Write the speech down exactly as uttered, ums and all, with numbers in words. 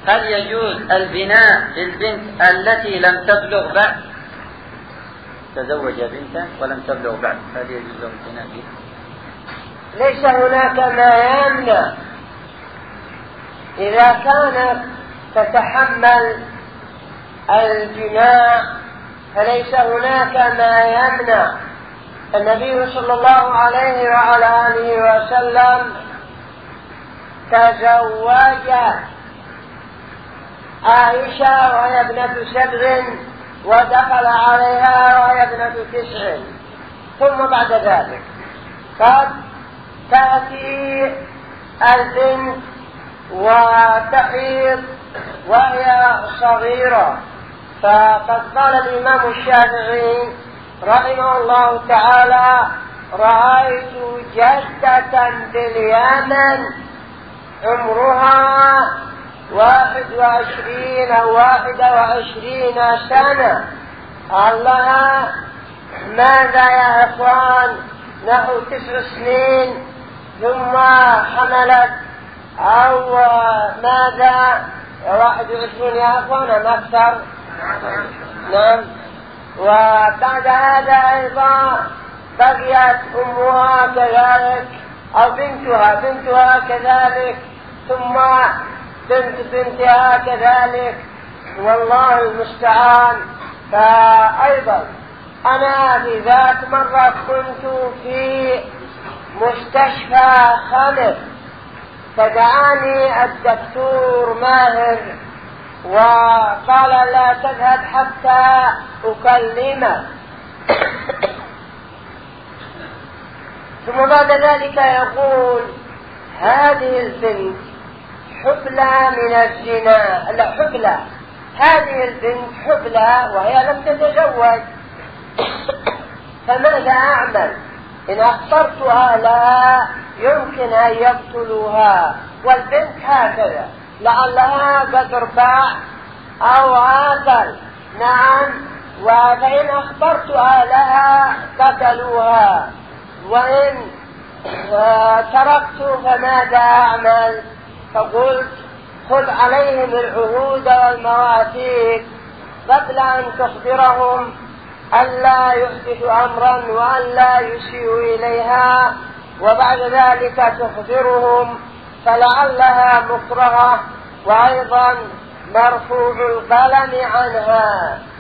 هل يجوز البناء للبنت التي لم تبلغ بعد؟ تزوج بنتا ولم تبلغ بعد، هل يجوز البناء بها؟ ليس هناك ما يمنع إذا كانت تتحمل الجماع، فليس هناك ما يمنع. النبي صلى الله عليه وعلى آله وسلم تزوج عائشة وهي ابنة سبع ودخل عليها وهي ابنة تسع، ثم بعد ذلك قد تأتي البنت وتحيض وهي صغيرة. فقد قال الإمام الشافعي رحمه الله تعالى: رأيت جدة باليمن عمرها واحد وعشرين أو واحدة وعشرين سنة، قال لها: ماذا يا إخوان؟ نحو تسع سنين ثم حملت، أو ماذا؟ واحد وعشرين يا إخوان أم أكثر؟ نعم. وبعد هذا أيضا بقيت أمها كذلك أو بنتها بنتها كذلك، ثم بنت بنتها كذلك، والله المستعان. فأيضا أنا في ذات مرة كنت في مستشفى خمس، فدعاني الدكتور ماهر وقال: لا تذهب حتى أكلمك. ثم بعد ذلك يقول: هذه البنت حبلى من الزنا، لا حبلى، هذه البنت حبلى وهي لم تتزوج، فماذا أعمل؟ إن أخبرت أهلها يمكن أن يقتلوها، والبنت هكذا لعلها قد ارتاع أو عاقل. نعم. وفإن أخبرت أهلها قتلوها، وإن تركت فماذا أعمل؟ فقلت: خذ عليهم العهود والمواثيق قبل أن تخبرهم ألا يحدثوا أمرا وألا يسيئوا إليها، وبعد ذلك تخبرهم فلعلها مكرهة وأيضا مرفوع القلم عنها.